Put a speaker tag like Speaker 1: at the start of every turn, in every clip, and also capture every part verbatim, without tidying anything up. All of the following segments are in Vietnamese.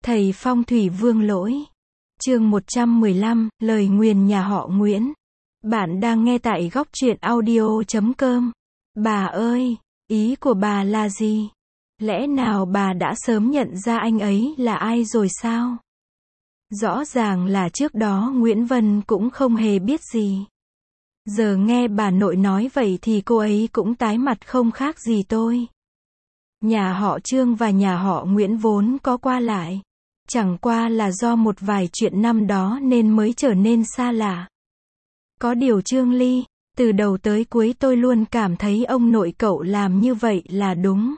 Speaker 1: Thầy phong thủy Vương Lỗi. Chương một trăm mười lăm, lời nguyền nhà họ Nguyễn. Bạn đang nghe tại góc truyện audio chấm com. Bà ơi, ý của bà là gì? Lẽ nào bà đã sớm nhận ra anh ấy là ai rồi sao? Rõ ràng là trước đó Nguyễn Vân cũng không hề biết gì. Giờ nghe bà nội nói vậy thì cô ấy cũng tái mặt không khác gì tôi. Nhà họ Trương và nhà họ Nguyễn vốn có qua lại. Chẳng qua là do một vài chuyện năm đó nên mới trở nên xa lạ. Có điều Trương Ly, từ đầu tới cuối tôi luôn cảm thấy ông nội cậu làm như vậy là đúng.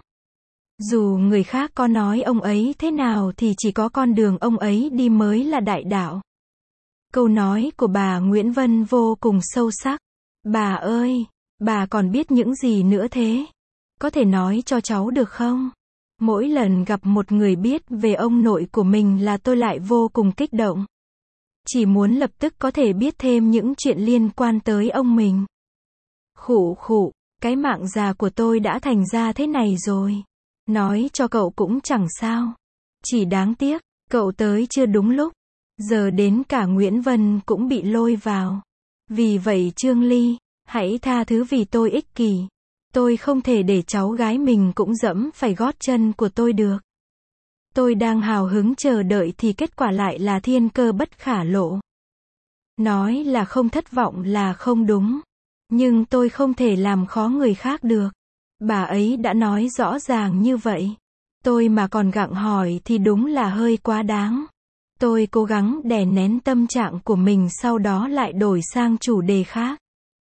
Speaker 1: Dù người khác có nói ông ấy thế nào thì chỉ có con đường ông ấy đi mới là đại đạo. Câu nói của bà Nguyễn Vân vô cùng sâu sắc. Bà ơi, bà còn biết những gì nữa thế? Có thể nói cho cháu được không? Mỗi lần gặp một người biết về ông nội của mình là tôi lại vô cùng kích động. Chỉ muốn lập tức có thể biết thêm những chuyện liên quan tới ông mình. Khụ khụ, cái mạng già của tôi đã thành ra thế này rồi. Nói cho cậu cũng chẳng sao. Chỉ đáng tiếc, cậu tới chưa đúng lúc. Giờ đến cả Nguyễn Vân cũng bị lôi vào. Vì vậy Trương Ly, hãy tha thứ vì tôi ích kỷ. Tôi không thể để cháu gái mình cũng dẫm phải gót chân của tôi được. Tôi đang hào hứng chờ đợi thì kết quả lại là thiên cơ bất khả lộ. Nói là không thất vọng là không đúng. Nhưng tôi không thể làm khó người khác được. Bà ấy đã nói rõ ràng như vậy. Tôi mà còn gặng hỏi thì đúng là hơi quá đáng. Tôi cố gắng đè nén tâm trạng của mình, sau đó lại đổi sang chủ đề khác.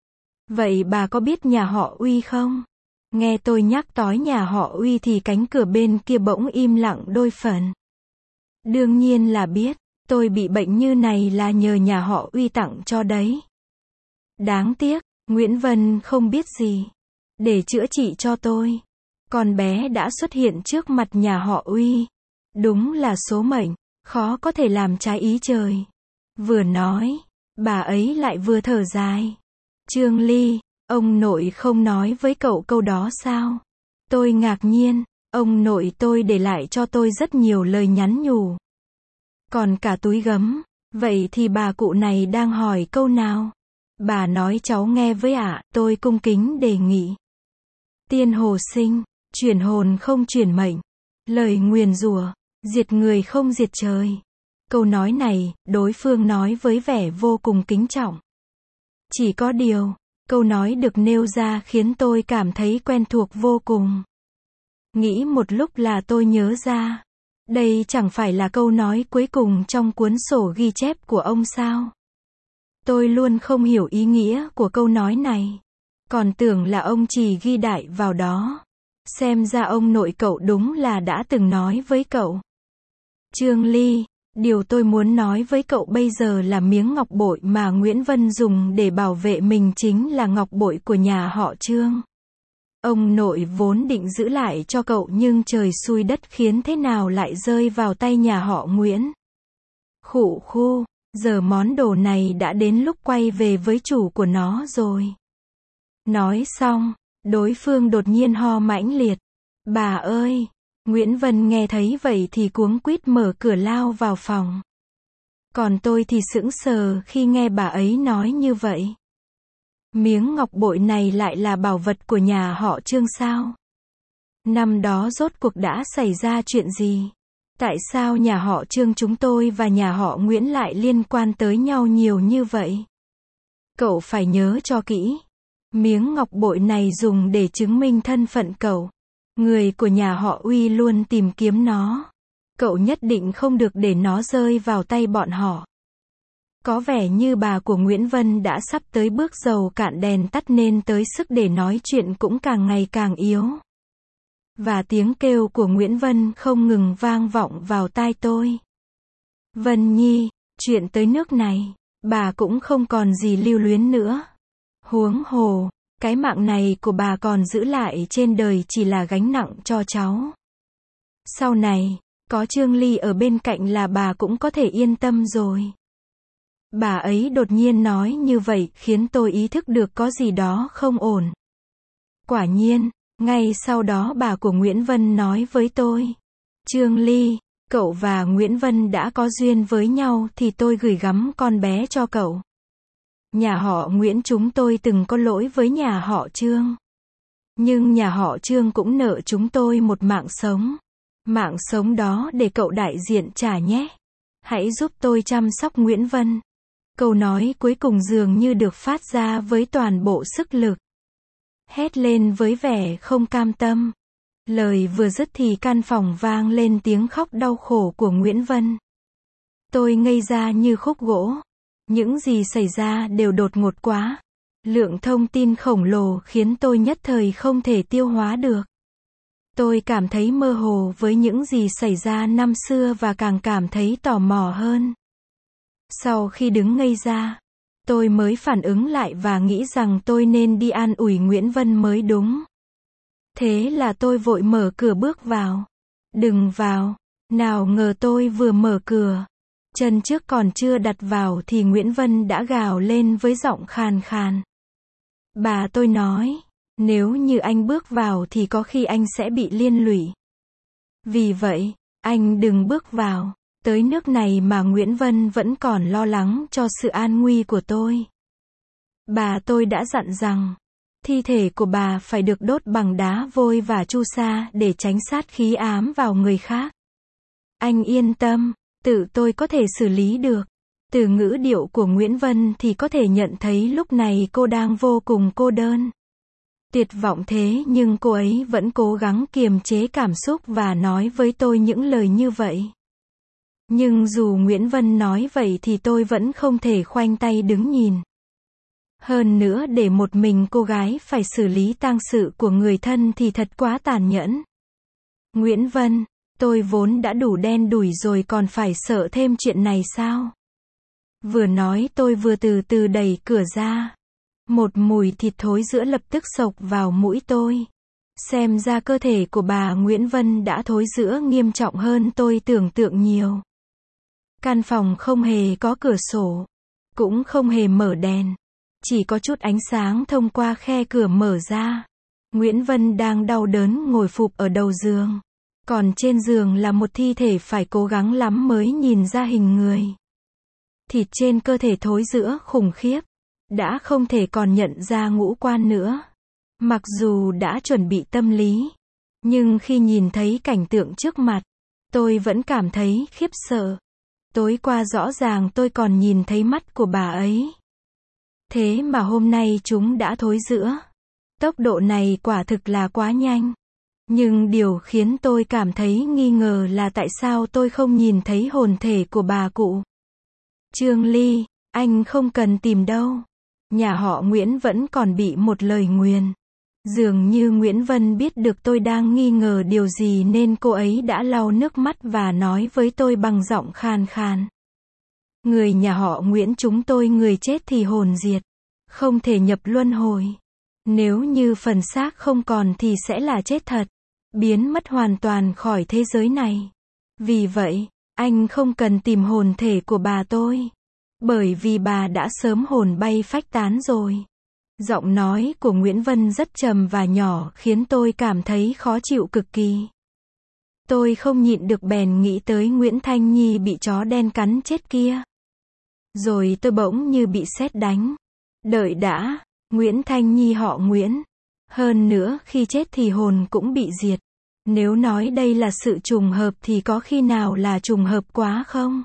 Speaker 1: Vậy bà có biết nhà họ Uy không? Nghe tôi nhắc tới nhà họ Uy thì cánh cửa bên kia bỗng im lặng đôi phần. Đương nhiên là biết, tôi bị bệnh như này là nhờ nhà họ Uy tặng cho đấy. Đáng tiếc, Nguyễn Vân không biết gì. Để chữa trị cho tôi, con bé đã xuất hiện trước mặt nhà họ Uy. Đúng là số mệnh, khó có thể làm trái ý trời. Vừa nói, bà ấy lại vừa thở dài. Trương Ly, ông nội không nói với cậu câu đó sao? Tôi ngạc nhiên, ông nội tôi để lại cho tôi rất nhiều lời nhắn nhủ. Còn cả túi gấm, vậy thì bà cụ này đang hỏi câu nào? Bà nói cháu nghe với ạ, à, tôi cung kính đề nghị. Tiên hồ sinh, chuyển hồn không chuyển mệnh. Lời nguyền rủa, diệt người không diệt trời. Câu nói này, đối phương nói với vẻ vô cùng kính trọng. Chỉ có điều, câu nói được nêu ra khiến tôi cảm thấy quen thuộc vô cùng. Nghĩ một lúc là tôi nhớ ra. Đây chẳng phải là câu nói cuối cùng trong cuốn sổ ghi chép của ông sao? Tôi luôn không hiểu ý nghĩa của câu nói này. Còn tưởng là ông chỉ ghi đại vào đó. Xem ra ông nội cậu đúng là đã từng nói với cậu. Trương Ly, điều tôi muốn nói với cậu bây giờ là miếng ngọc bội mà Nguyễn Vân dùng để bảo vệ mình chính là ngọc bội của nhà họ Trương. Ông nội vốn định giữ lại cho cậu nhưng trời xui đất khiến thế nào lại rơi vào tay nhà họ Nguyễn. Khụ khu, giờ món đồ này đã đến lúc quay về với chủ của nó rồi. Nói xong, đối phương đột nhiên ho mãnh liệt. Bà ơi! Nguyễn Vân nghe thấy vậy thì cuống quýt mở cửa lao vào phòng. Còn tôi thì sững sờ khi nghe bà ấy nói như vậy. Miếng ngọc bội này lại là bảo vật của nhà họ Trương sao? Năm đó rốt cuộc đã xảy ra chuyện gì? Tại sao nhà họ Trương chúng tôi và nhà họ Nguyễn lại liên quan tới nhau nhiều như vậy? Cậu phải nhớ cho kỹ. Miếng ngọc bội này dùng để chứng minh thân phận cậu. Người của nhà họ Uy luôn tìm kiếm nó. Cậu nhất định không được để nó rơi vào tay bọn họ. Có vẻ như bà của Nguyễn Vân đã sắp tới bước dầu cạn đèn tắt nên tới sức để nói chuyện cũng càng ngày càng yếu. Và tiếng kêu của Nguyễn Vân không ngừng vang vọng vào tai tôi. Vân Nhi, chuyện tới nước này, bà cũng không còn gì lưu luyến nữa. Huống hồ, cái mạng này của bà còn giữ lại trên đời chỉ là gánh nặng cho cháu. Sau này, có Trương Ly ở bên cạnh là bà cũng có thể yên tâm rồi. Bà ấy đột nhiên nói như vậy khiến tôi ý thức được có gì đó không ổn. Quả nhiên, ngay sau đó bà của Nguyễn Vân nói với tôi. Trương Ly, Cậu và Nguyễn Vân đã có duyên với nhau thì tôi gửi gắm con bé cho cậu. Nhà họ Nguyễn chúng tôi từng có lỗi với nhà họ Trương. Nhưng nhà họ Trương cũng nợ chúng tôi một mạng sống. Mạng sống đó để cậu đại diện trả nhé. Hãy giúp tôi chăm sóc Nguyễn Vân. Câu nói cuối cùng dường như được phát ra với toàn bộ sức lực. Hét lên với vẻ không cam tâm. Lời vừa dứt thì căn phòng vang lên tiếng khóc đau khổ của Nguyễn Vân. Tôi ngây ra như khúc gỗ. Những gì xảy ra đều đột ngột quá. Lượng thông tin khổng lồ khiến tôi nhất thời không thể tiêu hóa được. Tôi cảm thấy mơ hồ với những gì xảy ra năm xưa và càng cảm thấy tò mò hơn. Sau khi đứng ngây ra, tôi mới phản ứng lại và nghĩ rằng tôi nên đi an ủi Nguyễn Vân mới đúng. Thế là tôi vội mở cửa bước vào. Đừng vào. Nào ngờ tôi vừa mở cửa. Chân trước còn chưa đặt vào thì Nguyễn Vân đã gào lên với giọng khàn khàn. Bà tôi nói, nếu như anh bước vào thì có khi anh sẽ bị liên lụy. Vì vậy, anh đừng bước vào. Tới nước này mà Nguyễn Vân vẫn còn lo lắng cho sự an nguy của tôi. Bà tôi đã dặn rằng, thi thể của bà phải được đốt bằng đá vôi và chu sa để tránh sát khí ám vào người khác. Anh yên tâm, tự tôi có thể xử lý được. Từ ngữ điệu của Nguyễn Vân thì có thể nhận thấy lúc này cô đang vô cùng cô đơn. Tuyệt vọng thế nhưng cô ấy vẫn cố gắng kiềm chế cảm xúc và nói với tôi những lời như vậy. Nhưng dù Nguyễn Vân nói vậy thì tôi vẫn không thể khoanh tay đứng nhìn. Hơn nữa để một mình cô gái phải xử lý tang sự của người thân thì thật quá tàn nhẫn. Nguyễn Vân, tôi vốn đã đủ đen đủi rồi còn phải sợ thêm chuyện này sao? Vừa nói tôi vừa từ từ đẩy cửa ra. Một mùi thịt thối rữa lập tức xộc vào mũi tôi. Xem ra cơ thể của bà Nguyễn Vân đã thối rữa nghiêm trọng hơn tôi tưởng tượng nhiều. Căn phòng không hề có cửa sổ, cũng không hề mở đèn. Chỉ có chút ánh sáng thông qua khe cửa mở ra. Nguyễn Vân đang đau đớn ngồi phụp ở đầu giường. Còn trên giường là một thi thể phải cố gắng lắm mới nhìn ra hình người. Thịt trên cơ thể thối rữa khủng khiếp. Đã không thể còn nhận ra ngũ quan nữa. Mặc dù đã chuẩn bị tâm lý. Nhưng khi nhìn thấy cảnh tượng trước mặt, tôi vẫn cảm thấy khiếp sợ. Tối qua rõ ràng tôi còn nhìn thấy mắt của bà ấy. Thế mà hôm nay chúng đã thối rữa. Tốc độ này quả thực là quá nhanh. Nhưng điều khiến tôi cảm thấy nghi ngờ là tại sao tôi không nhìn thấy hồn thể của bà cụ. Trương Ly, anh không cần tìm đâu. Nhà họ Nguyễn vẫn còn bị một lời nguyền. Dường như Nguyễn Vân biết được tôi đang nghi ngờ điều gì nên cô ấy đã lau nước mắt và nói với tôi bằng giọng khàn khàn. Người nhà họ Nguyễn chúng tôi người chết thì hồn diệt. Không thể nhập luân hồi. Nếu như phần xác không còn thì sẽ là chết thật. Biến mất hoàn toàn khỏi thế giới này. Vì vậy, anh không cần tìm hồn thể của bà tôi. Bởi vì bà đã sớm hồn bay phách tán rồi. Giọng nói của Nguyễn Vân rất trầm và nhỏ khiến tôi cảm thấy khó chịu cực kỳ. Tôi không nhịn được bèn nghĩ tới Nguyễn Thanh Nhi bị chó đen cắn chết kia. Rồi tôi bỗng như bị sét đánh. Đợi đã, Nguyễn Thanh Nhi họ Nguyễn. Hơn nữa khi chết thì hồn cũng bị diệt. Nếu nói đây là sự trùng hợp thì có khi nào là trùng hợp quá không?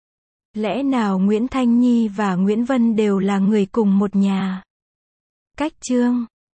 Speaker 1: Lẽ nào Nguyễn Thanh Nhi và Nguyễn Vân đều là người cùng một nhà? Cách chương